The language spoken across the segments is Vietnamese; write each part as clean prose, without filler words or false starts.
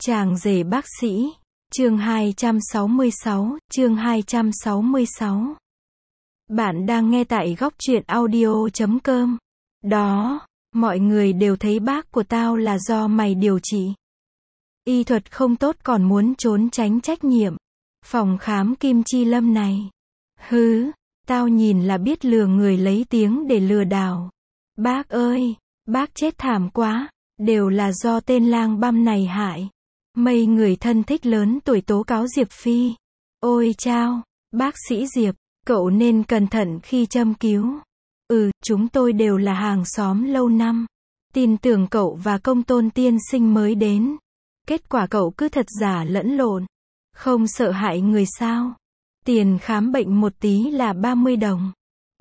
Chàng rể bác sĩ, chương 266, chương 266. Bạn đang nghe tại góc truyện audio.com. Đó, mọi người đều thấy bác của tao là do mày điều trị. Y thuật không tốt còn muốn trốn tránh trách nhiệm. Phòng khám Kim Chi Lâm này. Hứ, tao nhìn là biết lừa người lấy tiếng để lừa đảo. Bác ơi, bác chết thảm quá, đều là do tên lang băm này hại. Mấy người thân thích lớn tuổi tố cáo Diệp Phi. Ôi chao, bác sĩ Diệp, cậu nên cẩn thận khi châm cứu. Chúng tôi đều là hàng xóm lâu năm. Tin tưởng cậu và công tôn tiên sinh mới đến. Kết quả cậu cứ thật giả lẫn lộn. Không sợ hại người sao? Tiền khám bệnh một tí là 30 đồng.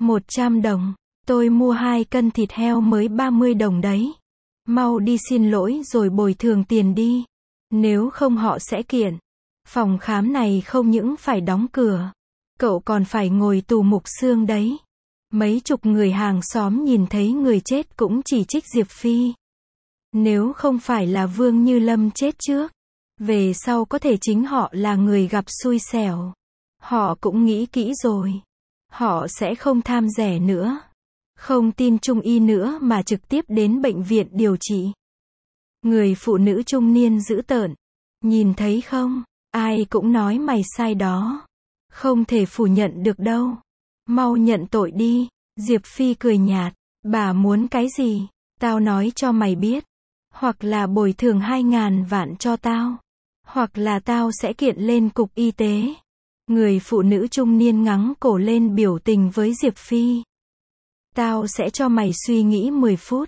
100 đồng. Tôi mua 2 cân thịt heo mới 30 đồng đấy. Mau đi xin lỗi rồi bồi thường tiền đi. Nếu không họ sẽ kiện. Phòng khám này không những phải đóng cửa. Cậu còn phải ngồi tù mục xương đấy. Mấy chục người hàng xóm nhìn thấy người chết cũng chỉ trích Diệp Phi. Nếu không phải là Vương Như Lâm chết trước, về sau có thể chính họ là người gặp xui xẻo. Họ cũng nghĩ kỹ rồi. Họ sẽ không tham rẻ nữa. Không tin trung y nữa mà trực tiếp đến bệnh viện điều trị. Người phụ nữ trung niên dữ tợn. Nhìn thấy không? Ai cũng nói mày sai đó. Không thể phủ nhận được đâu. Mau nhận tội đi. Diệp Phi cười nhạt. Bà muốn cái gì? Tao nói cho mày biết. Hoặc là bồi thường 2.000 vạn cho tao. Hoặc là tao sẽ kiện lên cục y tế. Người phụ nữ trung niên ngắng cổ lên biểu tình với Diệp Phi. Tao sẽ cho mày suy nghĩ 10 phút.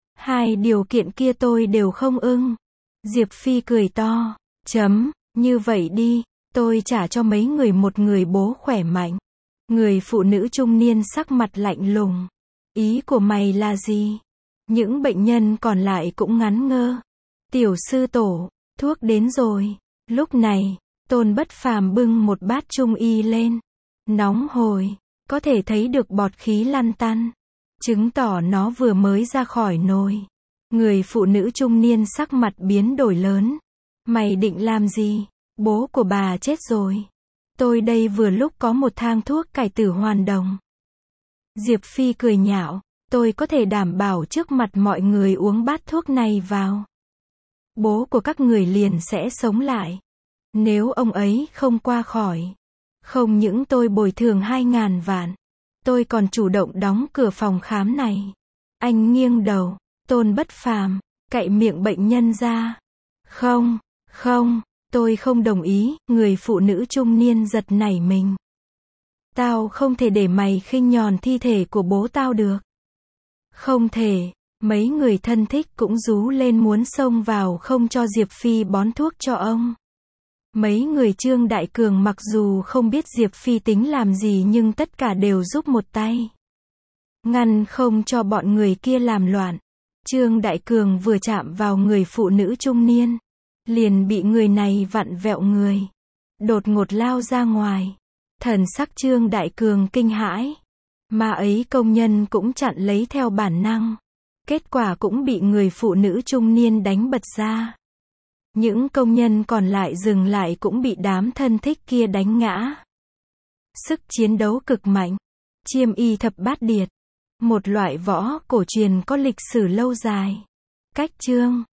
2 điều kiện kia tôi đều không ưng. Diệp Phi cười to. Như vậy đi, tôi trả cho mấy người một người bố khỏe mạnh. Người phụ nữ trung niên sắc mặt lạnh lùng. Ý của mày là gì? Những bệnh nhân còn lại cũng ngắn ngơ. Tiểu sư tổ, thuốc đến rồi. Lúc này, Tôn Bất Phàm bưng một bát trung y lên. Nóng hổi, có thể thấy được bọt khí lăn tăn. Chứng tỏ nó vừa mới ra khỏi nồi. Người phụ nữ trung niên sắc mặt biến đổi lớn. Mày định làm gì? Bố của bà chết rồi. Tôi đây vừa lúc có một thang thuốc cải tử hoàn đồng. Diệp Phi cười nhạo. Tôi có thể đảm bảo trước mặt mọi người uống bát thuốc này vào. Bố của các người liền sẽ sống lại. Nếu ông ấy không qua khỏi. Không những tôi bồi thường 2.000 vạn. Tôi còn chủ động đóng cửa phòng khám này. Anh nghiêng đầu. Tôn Bất Phàm, cạy miệng bệnh nhân ra. Không, tôi không đồng ý. Người phụ nữ trung niên giật nảy mình. Tao không thể để mày khinh nhờn thi thể của bố tao được. Không thể. Mấy người thân thích cũng rú lên muốn xông vào không cho Diệp Phi bón thuốc cho ông. Mấy người Trương Đại Cường mặc dù không biết Diệp Phi tính làm gì nhưng tất cả đều giúp một tay. Ngăn không cho bọn người kia làm loạn. Trương Đại Cường vừa chạm vào người phụ nữ trung niên. Liền bị người này vặn vẹo người. Đột ngột lao ra ngoài. Thần sắc Trương Đại Cường kinh hãi. Mà ấy công nhân cũng chặn lấy theo bản năng. Kết quả cũng bị người phụ nữ trung niên đánh bật ra. Những công nhân còn lại dừng lại cũng bị đám thân thích kia đánh ngã. Sức chiến đấu cực mạnh. Chiêm y thập bát điệt. Một loại võ cổ truyền có lịch sử lâu dài. Cách chương